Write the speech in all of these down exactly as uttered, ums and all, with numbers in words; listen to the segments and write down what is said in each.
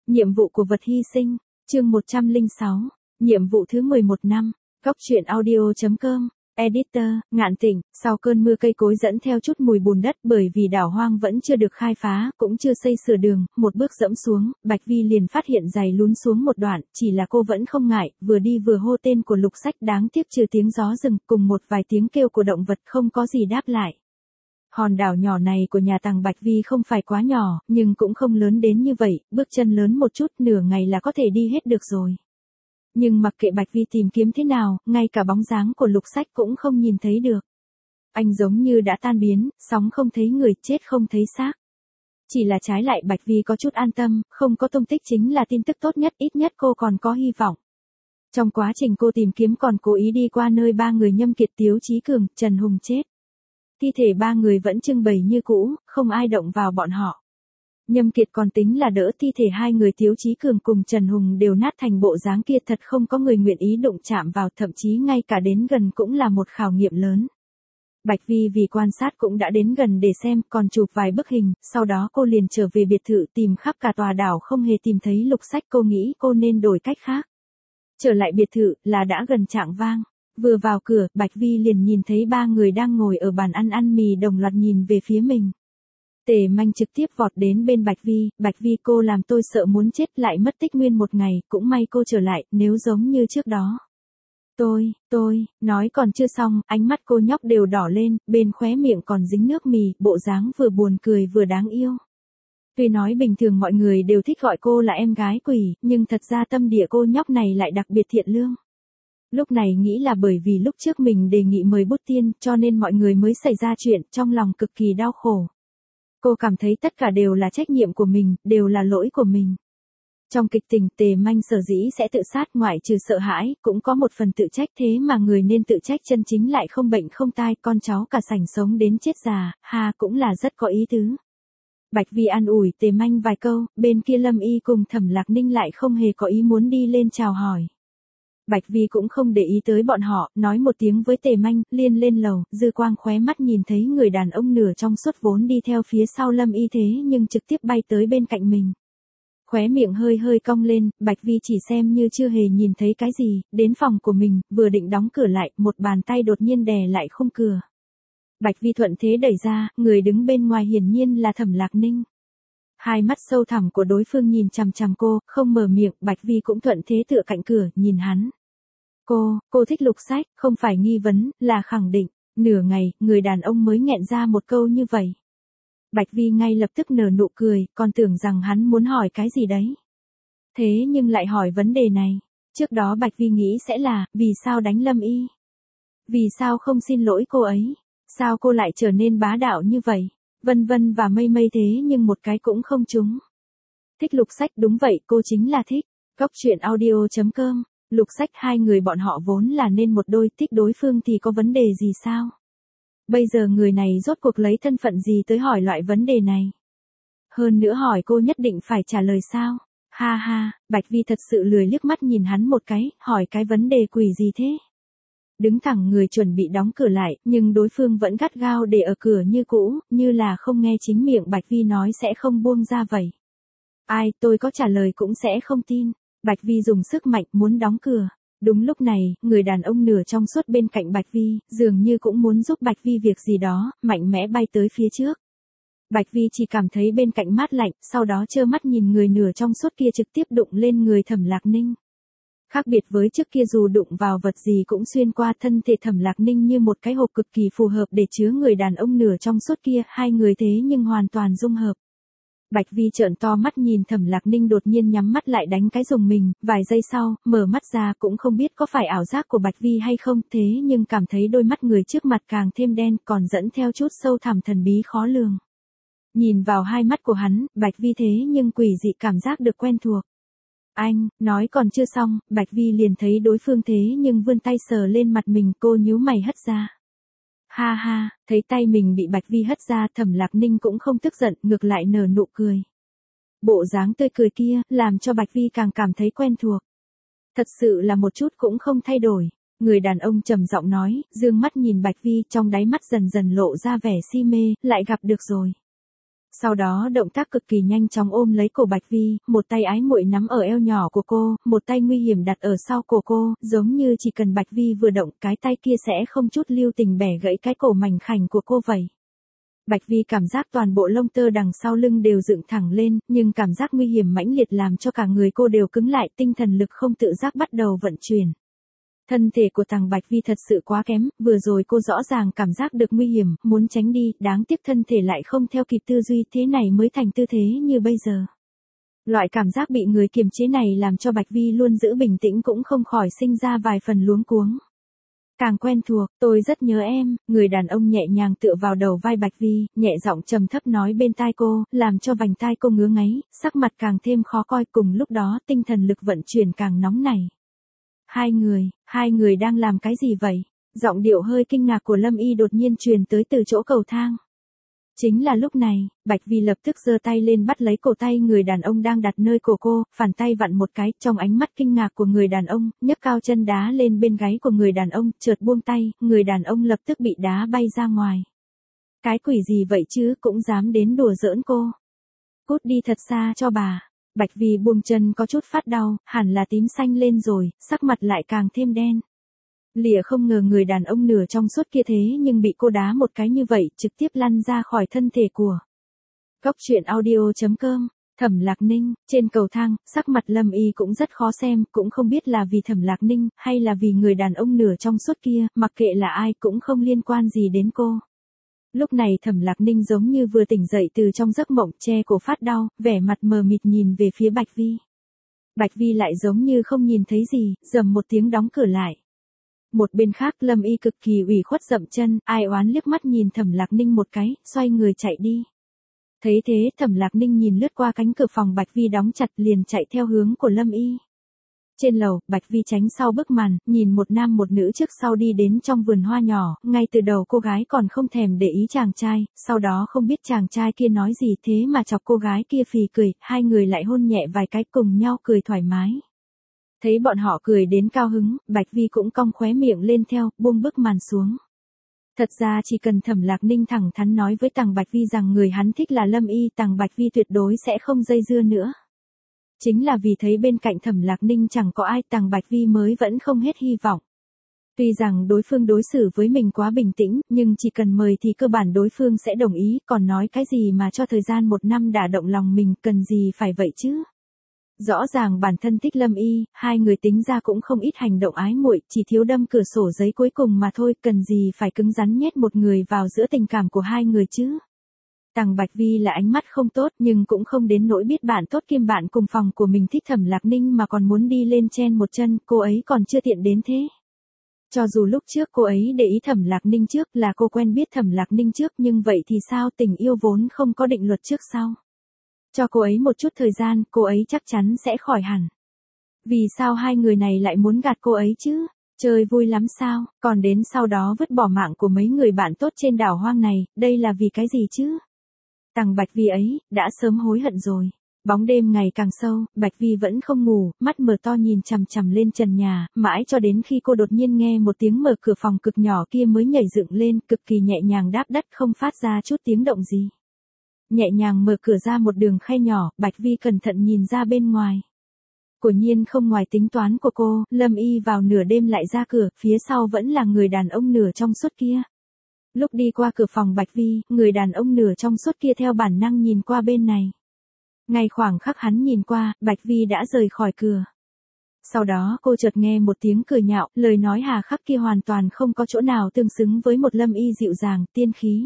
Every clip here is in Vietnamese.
Nhiệm vụ của vật hy sinh, chương một trăm lẻ sáu, nhiệm vụ thứ mười một năm, góc truyện audio chấm com, editor, Ngạn Tịnh. Sau cơn mưa cây cối dẫn theo chút mùi bùn đất bởi vì đảo hoang vẫn chưa được khai phá, cũng chưa xây sửa đường, một bước dẫm xuống, Bạch Vi liền phát hiện giày lún xuống một đoạn, chỉ là cô vẫn không ngại, vừa đi vừa hô tên của Lục Sách, đáng tiếc trừ tiếng gió rừng, cùng một vài tiếng kêu của động vật không có gì đáp lại. Hòn đảo nhỏ này của nhà Tằng Bạch Vi không phải quá nhỏ, nhưng cũng không lớn đến như vậy, bước chân lớn một chút nửa ngày là có thể đi hết được rồi. Nhưng mặc kệ Bạch Vi tìm kiếm thế nào, ngay cả bóng dáng của Lục Sách cũng không nhìn thấy được. Anh giống như đã tan biến, sóng không thấy người, chết không thấy xác. Chỉ là trái lại Bạch Vi có chút an tâm, không có tung tích chính là tin tức tốt nhất, ít nhất cô còn có hy vọng. Trong quá trình cô tìm kiếm còn cố ý đi qua nơi ba người Nhâm Kiệt, Tiếu Chí Cường, Trần Hùng chết. Thi thể ba người vẫn trưng bày như cũ, không ai động vào bọn họ. Nhâm Kiệt còn tính là đỡ, thi thể hai người Tiếu Chí Cường cùng Trần Hùng đều nát thành bộ dáng kia, thật không có người nguyện ý đụng chạm vào, thậm chí ngay cả đến gần cũng là một khảo nghiệm lớn. Bạch Vi vì quan sát cũng đã đến gần để xem, còn chụp vài bức hình, sau đó cô liền trở về biệt thự tìm khắp cả tòa đảo không hề tìm thấy Lục Sách, cô nghĩ cô nên đổi cách khác. Trở lại biệt thự là đã gần chạng vang. Vừa vào cửa, Bạch Vi liền nhìn thấy ba người đang ngồi ở bàn ăn ăn mì đồng loạt nhìn về phía mình. Tề Manh trực tiếp vọt đến bên Bạch Vi, Bạch Vi cô làm tôi sợ muốn chết, lại mất tích nguyên một ngày, cũng may cô trở lại, nếu giống như trước đó. Tôi, tôi, nói còn chưa xong, ánh mắt cô nhóc đều đỏ lên, bên khóe miệng còn dính nước mì, bộ dáng vừa buồn cười vừa đáng yêu. Tuy nói bình thường mọi người đều thích gọi cô là em gái quỷ, nhưng thật ra tâm địa cô nhóc này lại đặc biệt thiện lương. Lúc này nghĩ là bởi vì lúc trước mình đề nghị mời Bút Tiên, cho nên mọi người mới xảy ra chuyện, trong lòng cực kỳ đau khổ. Cô cảm thấy tất cả đều là trách nhiệm của mình, đều là lỗi của mình. Trong kịch tình, Tề Manh sở dĩ sẽ tự sát, ngoại trừ sợ hãi, cũng có một phần tự trách, thế mà người nên tự trách chân chính lại không bệnh không tai, con cháu cả sảnh sống đến chết già, ha cũng là rất có ý tứ. Bạch Vi an ủi Tề Manh vài câu, bên kia Lâm Y cùng Thẩm Lạc Ninh lại không hề có ý muốn đi lên chào hỏi. Bạch Vi cũng không để ý tới bọn họ, nói một tiếng với Tề Manh, liền lên lầu, dư quang khóe mắt nhìn thấy người đàn ông nửa trong suốt vốn đi theo phía sau Lâm Y thế nhưng trực tiếp bay tới bên cạnh mình. Khóe miệng hơi hơi cong lên, Bạch Vi chỉ xem như chưa hề nhìn thấy cái gì, đến phòng của mình, vừa định đóng cửa lại, một bàn tay đột nhiên đè lại khung cửa. Bạch Vi thuận thế đẩy ra, người đứng bên ngoài hiển nhiên là Thẩm Lạc Ninh. Hai mắt sâu thẳm của đối phương nhìn chằm chằm cô, không mở miệng, Bạch Vi cũng thuận thế tựa cạnh cửa, nhìn hắn. Cô, cô thích Lục Sách, không phải nghi vấn, là khẳng định. Nửa ngày, người đàn ông mới nghẹn ra một câu như vậy. Bạch Vi ngay lập tức nở nụ cười, còn tưởng rằng hắn muốn hỏi cái gì đấy. Thế nhưng lại hỏi vấn đề này. Trước đó Bạch Vi nghĩ sẽ là, vì sao đánh Lâm Y? Vì sao không xin lỗi cô ấy? Sao cô lại trở nên bá đạo như vậy? Vân vân và mây mây, thế nhưng một cái cũng không trúng. Thích Lục Sách, đúng vậy, cô chính là thích. Góc truyện audio chấm com. Lục Sách, hai người bọn họ vốn là nên một đôi, thích đối phương thì có vấn đề gì sao? Bây giờ người này rốt cuộc lấy thân phận gì tới hỏi loại vấn đề này? Hơn nữa hỏi cô nhất định phải trả lời sao? Ha ha, Bạch Vi thật sự lười liếc mắt nhìn hắn một cái, hỏi cái vấn đề quỷ gì thế? Đứng thẳng người chuẩn bị đóng cửa lại, nhưng đối phương vẫn gắt gao để ở cửa như cũ, như là không nghe chính miệng Bạch Vi nói sẽ không buông ra vậy. Ai, tôi có trả lời cũng sẽ không tin. Bạch Vi dùng sức mạnh muốn đóng cửa. Đúng lúc này, người đàn ông nửa trong suốt bên cạnh Bạch Vi, dường như cũng muốn giúp Bạch Vi việc gì đó, mạnh mẽ bay tới phía trước. Bạch Vi chỉ cảm thấy bên cạnh mát lạnh, sau đó trơ mắt nhìn người nửa trong suốt kia trực tiếp đụng lên người Thẩm Lạc Ninh. Khác biệt với trước kia, dù đụng vào vật gì cũng xuyên qua, thân thể Thẩm Lạc Ninh như một cái hộp cực kỳ phù hợp để chứa người đàn ông nửa trong suốt kia, hai người thế nhưng hoàn toàn dung hợp. Bạch Vi trợn to mắt nhìn Thẩm Lạc Ninh đột nhiên nhắm mắt lại đánh cái rùng mình, vài giây sau, mở mắt ra cũng không biết có phải ảo giác của Bạch Vi hay không, thế nhưng cảm thấy đôi mắt người trước mặt càng thêm đen, còn dẫn theo chút sâu thẳm thần bí khó lường. Nhìn vào hai mắt của hắn, Bạch Vi thế nhưng quỷ dị cảm giác được quen thuộc. Anh, nói còn chưa xong, Bạch Vi liền thấy đối phương thế nhưng vươn tay sờ lên mặt mình, cô nhíu mày hất ra. Ha ha, thấy tay mình bị Bạch Vi hất ra, Thẩm Lạc Ninh cũng không tức giận, ngược lại nở nụ cười. Bộ dáng tươi cười kia, làm cho Bạch Vi càng cảm thấy quen thuộc. Thật sự là một chút cũng không thay đổi. Người đàn ông trầm giọng nói, dương mắt nhìn Bạch Vi, trong đáy mắt dần dần lộ ra vẻ si mê, lại gặp được rồi. Sau đó động tác cực kỳ nhanh chóng ôm lấy cổ Bạch Vi, một tay ái muội nắm ở eo nhỏ của cô, một tay nguy hiểm đặt ở sau cổ cô, giống như chỉ cần Bạch Vi vừa động, cái tay kia sẽ không chút lưu tình bẻ gãy cái cổ mảnh khảnh của cô vậy. Bạch Vi cảm giác toàn bộ lông tơ đằng sau lưng đều dựng thẳng lên, nhưng cảm giác nguy hiểm mãnh liệt làm cho cả người cô đều cứng lại, tinh thần lực không tự giác bắt đầu vận chuyển. Thân thể của Tằng Bạch Vi thật sự quá kém, vừa rồi cô rõ ràng cảm giác được nguy hiểm, muốn tránh đi, đáng tiếc thân thể lại không theo kịp tư duy, thế này mới thành tư thế như bây giờ. Loại cảm giác bị người kiềm chế này làm cho Bạch Vi luôn giữ bình tĩnh cũng không khỏi sinh ra vài phần luống cuống. Càng quen thuộc, tôi rất nhớ em, người đàn ông nhẹ nhàng tựa vào đầu vai Bạch Vi, nhẹ giọng trầm thấp nói bên tai cô, làm cho vành tai cô ngứa ngáy, sắc mặt càng thêm khó coi, cùng lúc đó tinh thần lực vận chuyển càng nóng nảy. Hai người, hai người đang làm cái gì vậy? Giọng điệu hơi kinh ngạc của Lâm Y đột nhiên truyền tới từ chỗ cầu thang. Chính là lúc này, Bạch Vi lập tức giơ tay lên bắt lấy cổ tay người đàn ông đang đặt nơi cổ cô, phản tay vặn một cái, trong ánh mắt kinh ngạc của người đàn ông, nhấc cao chân đá lên bên gáy của người đàn ông, chợt buông tay, người đàn ông lập tức bị đá bay ra ngoài. Cái quỷ gì vậy chứ, cũng dám đến đùa giỡn cô. Cút đi thật xa cho bà. Bạch Vi buông chân có chút phát đau, hẳn là tím xanh lên rồi, sắc mặt lại càng thêm đen. Lìa không ngờ người đàn ông nửa trong suốt kia thế nhưng bị cô đá một cái như vậy, trực tiếp lăn ra khỏi thân thể của. Góc truyện audio chấm com, Thẩm Lạc Ninh, trên cầu thang, sắc mặt Lâm Y cũng rất khó xem, cũng không biết là vì Thẩm Lạc Ninh, hay là vì người đàn ông nửa trong suốt kia, mặc kệ là ai cũng không liên quan gì đến cô. Lúc này Thẩm Lạc Ninh giống như vừa tỉnh dậy từ trong giấc mộng, che cổ phát đau, vẻ mặt mờ mịt nhìn về phía Bạch Vi. Bạch Vi lại giống như không nhìn thấy gì, rầm một tiếng đóng cửa lại. Một bên khác Lâm Y cực kỳ ủy khuất dậm chân, ai oán liếc mắt nhìn Thẩm Lạc Ninh một cái, xoay người chạy đi. Thấy thế Thẩm Lạc Ninh nhìn lướt qua cánh cửa phòng Bạch Vi đóng chặt liền chạy theo hướng của Lâm Y. Trên lầu, Bạch Vi tránh sau bức màn, nhìn một nam một nữ trước sau đi đến trong vườn hoa nhỏ, ngay từ đầu cô gái còn không thèm để ý chàng trai, sau đó không biết chàng trai kia nói gì thế mà chọc cô gái kia phì cười, hai người lại hôn nhẹ vài cái cùng nhau cười thoải mái. Thấy bọn họ cười đến cao hứng, Bạch Vi cũng cong khóe miệng lên theo, buông bức màn xuống. Thật ra chỉ cần Thẩm Lạc Ninh thẳng thắn nói với Tằng Bạch Vi rằng người hắn thích là Lâm Y, Tằng Bạch Vi tuyệt đối sẽ không dây dưa nữa. Chính là vì thấy bên cạnh Thẩm Lạc Ninh chẳng có ai, Tằng Bạch Vi mới vẫn không hết hy vọng. Tuy rằng đối phương đối xử với mình quá bình tĩnh, nhưng chỉ cần mời thì cơ bản đối phương sẽ đồng ý, còn nói cái gì mà cho thời gian một năm đã động lòng mình, cần gì phải vậy chứ. Rõ ràng bản thân thích Lâm Y, hai người tính ra cũng không ít hành động ái muội, chỉ thiếu đâm cửa sổ giấy cuối cùng mà thôi, cần gì phải cứng rắn nhét một người vào giữa tình cảm của hai người chứ. Tằng Bạch Vi là ánh mắt không tốt nhưng cũng không đến nỗi biết bạn tốt kiêm bạn cùng phòng của mình thích Thẩm Lạc Ninh mà còn muốn đi lên chen một chân, cô ấy còn chưa tiện đến thế. Cho dù lúc trước cô ấy để ý Thẩm Lạc Ninh trước là cô quen biết Thẩm Lạc Ninh trước nhưng vậy thì sao, tình yêu vốn không có định luật trước sau. Cho cô ấy một chút thời gian, cô ấy chắc chắn sẽ khỏi hẳn. Vì sao hai người này lại muốn gạt cô ấy chứ? Chơi vui lắm sao, còn đến sau đó vứt bỏ mạng của mấy người bạn tốt trên đảo hoang này, đây là vì cái gì chứ? Tằng Bạch Vi ấy, đã sớm hối hận rồi. Bóng đêm ngày càng sâu, Bạch Vi vẫn không ngủ, mắt mở to nhìn chằm chằm lên trần nhà, mãi cho đến khi cô đột nhiên nghe một tiếng mở cửa phòng cực nhỏ kia mới nhảy dựng lên, cực kỳ nhẹ nhàng đáp đất không phát ra chút tiếng động gì. Nhẹ nhàng mở cửa ra một đường khe nhỏ, Bạch Vi cẩn thận nhìn ra bên ngoài. Quả nhiên không ngoài tính toán của cô, Lâm Y vào nửa đêm lại ra cửa, phía sau vẫn là người đàn ông nửa trong suốt kia. Lúc đi qua cửa phòng Bạch Vi, người đàn ông nửa trong suốt kia theo bản năng nhìn qua bên này. Ngay khoảng khắc hắn nhìn qua, Bạch Vi đã rời khỏi cửa. Sau đó cô chợt nghe một tiếng cười nhạo, lời nói hà khắc kia hoàn toàn không có chỗ nào tương xứng với một Lâm Y dịu dàng, tiên khí.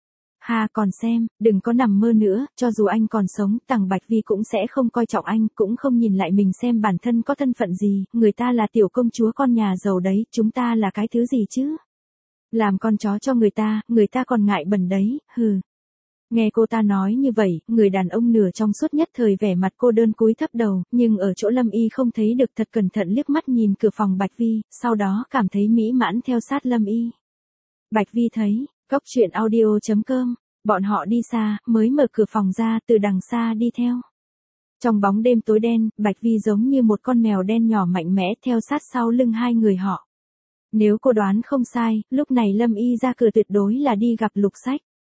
Hà còn xem, đừng có nằm mơ nữa, cho dù anh còn sống, Tằng Bạch Vi cũng sẽ không coi trọng anh, cũng không nhìn lại mình xem bản thân có thân phận gì, người ta là tiểu công chúa con nhà giàu đấy, chúng ta là cái thứ gì chứ? Làm con chó cho người ta, người ta còn ngại bẩn đấy, hừ. Nghe cô ta nói như vậy, người đàn ông nửa trong suốt nhất thời vẻ mặt cô đơn cúi thấp đầu, nhưng ở chỗ Lâm Y không thấy được, thật cẩn thận liếc mắt nhìn cửa phòng Bạch Vi, sau đó cảm thấy mỹ mãn theo sát Lâm Y. Bạch Vi thấy, góc truyện audio chấm com, bọn họ đi xa, mới mở cửa phòng ra, từ đằng xa đi theo. Trong bóng đêm tối đen, Bạch Vi giống như một con mèo đen nhỏ mạnh mẽ theo sát sau lưng hai người họ. Nếu cô đoán không sai, lúc này Lâm Y ra cửa tuyệt đối là đi gặp Lục Sách.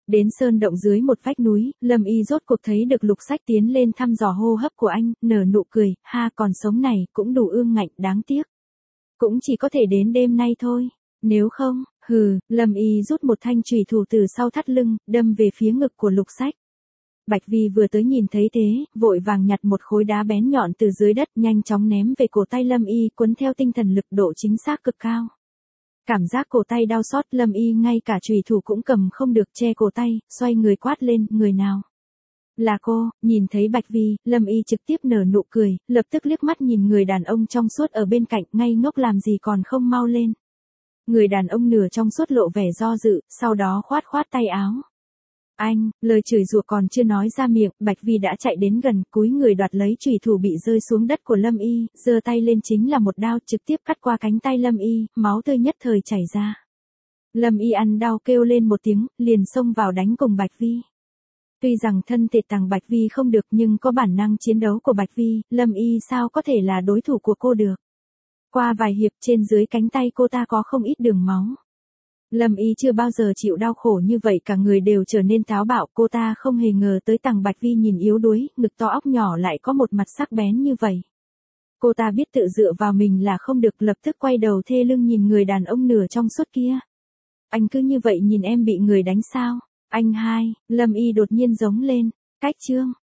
Đến sơn động dưới một vách núi, Lâm Y rốt cuộc thấy được Lục Sách tiến lên thăm dò hô hấp của anh, nở nụ cười, ha còn sống này, cũng đủ ương ngạnh, đáng tiếc. Cũng chỉ có thể đến đêm nay thôi. Nếu không, hừ, Lâm Y rút một thanh chùy thủ từ sau thắt lưng, đâm về phía ngực của Lục Sách. Bạch Vi vừa tới nhìn thấy thế, vội vàng nhặt một khối đá bén nhọn từ dưới đất, nhanh chóng ném về cổ tay Lâm Y, cuốn theo tinh thần lực độ chính xác cực cao. Cảm giác cổ tay đau xót, Lâm Y ngay cả chùy thủ cũng cầm không được, che cổ tay, xoay người quát lên, người nào? Là cô. Nhìn thấy Bạch Vi, Lâm Y trực tiếp nở nụ cười, lập tức liếc mắt nhìn người đàn ông trong suốt ở bên cạnh, ngây ngốc làm gì còn không mau lên. Người đàn ông nửa trong suốt lộ vẻ do dự, sau đó khoát khoát tay áo. Anh, lời chửi rủa còn chưa nói ra miệng, Bạch Vi đã chạy đến gần, cúi người đoạt lấy chùy thủ bị rơi xuống đất của Lâm Y, giơ tay lên chính là một đao, trực tiếp cắt qua cánh tay Lâm Y, máu tươi nhất thời chảy ra. Lâm Y ăn đau kêu lên một tiếng, liền xông vào đánh cùng Bạch Vi. Tuy rằng thân thể tàng Bạch Vi không được nhưng có bản năng chiến đấu của Bạch Vi, Lâm Y sao có thể là đối thủ của cô được. Qua vài hiệp, trên dưới cánh tay cô ta có không ít đường máu. Lâm Y chưa bao giờ chịu đau khổ như vậy, cả người đều trở nên táo bạo, cô ta không hề ngờ tới tàng Bạch Vi nhìn yếu đuối, ngực to óc nhỏ lại có một mặt sắc bén như vậy. Cô ta biết tự dựa vào mình là không được, lập tức quay đầu thê lưng nhìn người đàn ông nửa trong suốt kia. Anh cứ như vậy nhìn em bị người đánh sao? Anh hai, Lâm Y đột nhiên giống lên, cách chương.